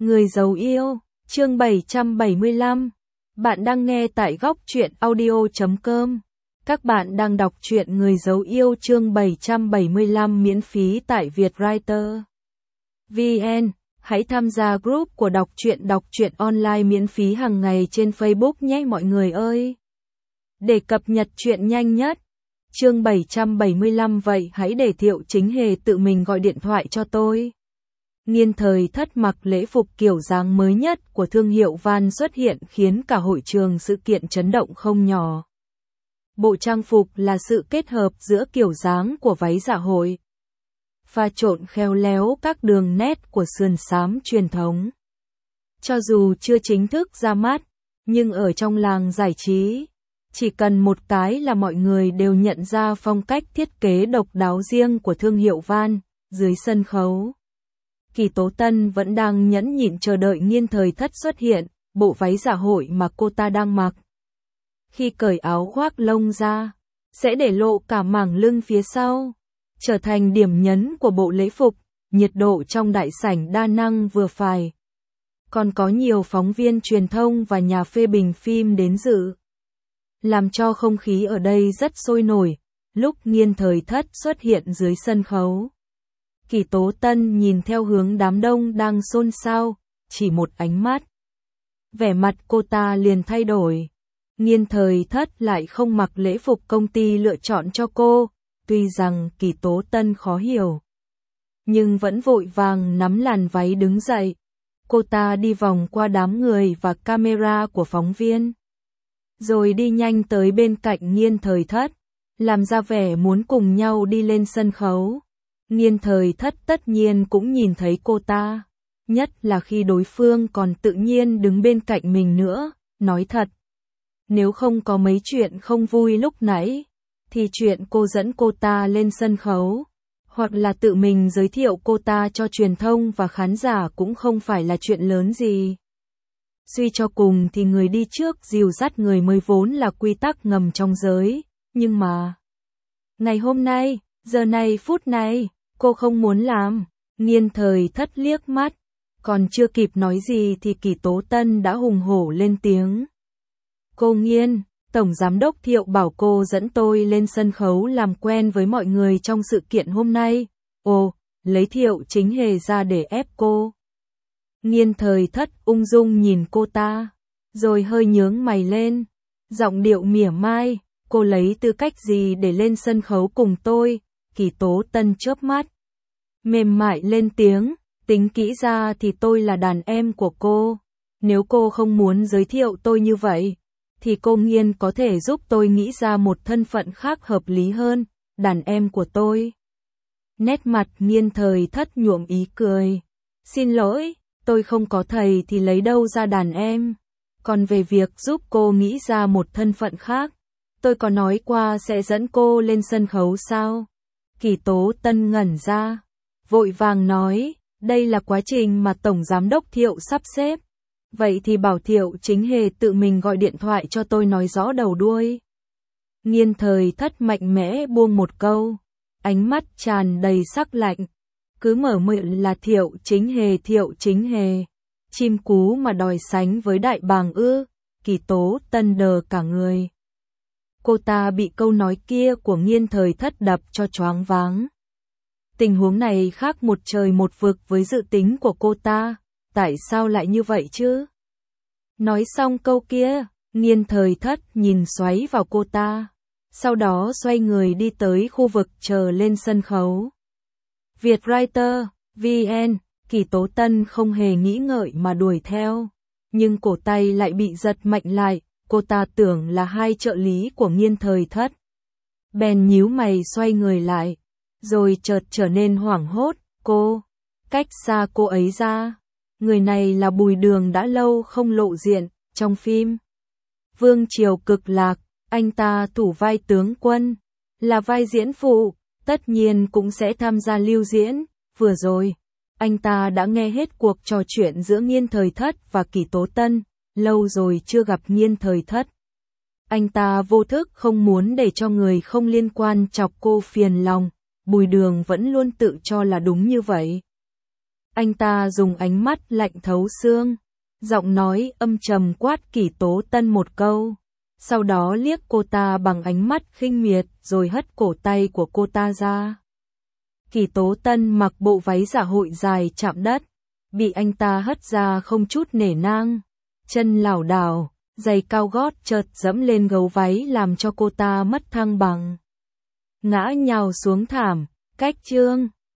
Người giấu yêu, chương 775. Bạn đang nghe tại góc truyện audio.com. Các bạn đang đọc truyện Người giấu yêu chương 775 miễn phí tại Vietwriter VN. Hãy tham gia group của đọc truyện online miễn phí hàng ngày trên Facebook nhé mọi người ơi. Để cập nhật truyện nhanh nhất. Chương 775 vậy hãy để Thiệu Chính Hề tự mình gọi điện thoại cho tôi. Niên Thời Thất mặc lễ phục kiểu dáng mới nhất của thương hiệu Van xuất hiện khiến cả hội trường sự kiện chấn động không nhỏ. Bộ trang phục là sự kết hợp giữa kiểu dáng của váy dạ hội, pha trộn khéo léo các đường nét của sườn xám truyền thống. Cho dù chưa chính thức ra mắt, nhưng ở trong làng giải trí, chỉ cần một cái là mọi người đều nhận ra phong cách thiết kế độc đáo riêng của thương hiệu Van. Dưới sân khấu, Kỳ Tố Tân vẫn đang nhẫn nhịn chờ đợi Niên Thời Thất xuất hiện, bộ váy dạ hội mà cô ta đang mặc. Khi cởi áo khoác lông ra, sẽ để lộ cả mảng lưng phía sau, trở thành điểm nhấn của bộ lễ phục. Nhiệt độ trong đại sảnh đa năng vừa phải. Còn có nhiều phóng viên truyền thông và nhà phê bình phim đến dự, làm cho không khí ở đây rất sôi nổi. Lúc Niên Thời Thất xuất hiện dưới sân khấu, Kỳ Tố Tân nhìn theo hướng đám đông đang xôn xao, chỉ một ánh mắt, vẻ mặt cô ta liền thay đổi. Niên Thời Thất lại không mặc lễ phục công ty lựa chọn cho cô, tuy rằng Kỳ Tố Tân khó hiểu, nhưng vẫn vội vàng nắm làn váy đứng dậy. Cô ta đi vòng qua đám người và camera của phóng viên, rồi đi nhanh tới bên cạnh Niên Thời Thất, làm ra vẻ muốn cùng nhau đi lên sân khấu. Niên Thời Thất tất nhiên cũng nhìn thấy cô ta, nhất là khi đối phương còn tự nhiên đứng bên cạnh mình nữa. Nói thật, nếu không có mấy chuyện không vui lúc nãy, thì chuyện cô dẫn cô ta lên sân khấu, hoặc là tự mình giới thiệu cô ta cho truyền thông và khán giả cũng không phải là chuyện lớn gì. Suy cho cùng thì người đi trước dìu dắt người mới vốn là quy tắc ngầm trong giới, nhưng mà ngày hôm nay, giờ này phút này, cô không muốn làm. Niên Thời Thất liếc mắt, còn chưa kịp nói gì thì Kỳ Tố Tân đã hùng hổ lên tiếng. Cô Nghiên, Tổng Giám đốc Thiệu bảo cô dẫn tôi lên sân khấu làm quen với mọi người trong sự kiện hôm nay. Ồ, lấy Thiệu Chính Hề ra để ép cô. Niên Thời Thất ung dung nhìn cô ta, rồi hơi nhướng mày lên, giọng điệu mỉa mai, cô lấy tư cách gì để lên sân khấu cùng tôi? Kỳ Tố Tân chớp mắt, mềm mại lên tiếng, tính kỹ ra thì tôi là đàn em của cô. Nếu cô không muốn giới thiệu tôi như vậy, thì cô Nghiên có thể giúp tôi nghĩ ra một thân phận khác hợp lý hơn, đàn em của tôi. Nét mặt Niên Thời Thất nhuộm ý cười. Xin lỗi, tôi không có thầy thì lấy đâu ra đàn em. Còn về việc giúp cô nghĩ ra một thân phận khác, tôi có nói qua sẽ dẫn cô lên sân khấu sao? Kỳ Tố Tân ngẩn ra, vội vàng nói, đây là quá trình mà Tổng Giám đốc Thiệu sắp xếp. Vậy thì bảo Thiệu Chính Hề tự mình gọi điện thoại cho tôi nói rõ đầu đuôi. Niên Thời Thất mạnh mẽ buông một câu, ánh mắt tràn đầy sắc lạnh. Cứ mở miệng là Thiệu Chính Hề. Chim cú mà đòi sánh với đại bàng ư? Kỳ Tố Tân đờ cả người. Cô ta bị câu nói kia của Niên Thời Thất đập cho choáng váng. Tình huống này khác một trời một vực với dự tính của cô ta. Tại sao lại như vậy chứ? Nói xong câu kia, Niên Thời Thất nhìn xoáy vào cô ta, sau đó xoay người đi tới khu vực chờ lên sân khấu. Vietwriter VN. Kỳ Tố Tân không hề nghĩ ngợi mà đuổi theo, nhưng cổ tay lại bị giật mạnh lại. Cô ta tưởng là hai trợ lý của Niên Thời Thất, bèn nhíu mày xoay người lại, rồi chợt trở nên hoảng hốt. Cô, cách xa cô ấy ra. Người này là Bùi Đường đã lâu không lộ diện. Trong phim Vương Triều Cực Lạc, anh ta thủ vai tướng quân, là vai diễn phụ, tất nhiên cũng sẽ tham gia lưu diễn. Vừa rồi, anh ta đã nghe hết cuộc trò chuyện giữa Niên Thời Thất và Kỳ Tố Tân. Lâu rồi chưa gặp Niên Thời Thất, anh ta vô thức không muốn để cho người không liên quan chọc cô phiền lòng. Bùi Đường vẫn luôn tự cho là đúng như vậy. Anh ta dùng ánh mắt lạnh thấu xương, giọng nói âm trầm quát Kỷ Tố Tân một câu, sau đó liếc cô ta bằng ánh mắt khinh miệt rồi hất cổ tay của cô ta ra. Kỷ Tố Tân mặc bộ váy dạ hội dài chạm đất, bị anh ta hất ra không chút nể nang, chân lảo đảo, giày cao gót chợt dẫm lên gấu váy làm cho cô ta mất thăng bằng, ngã nhào xuống thảm. Cách chương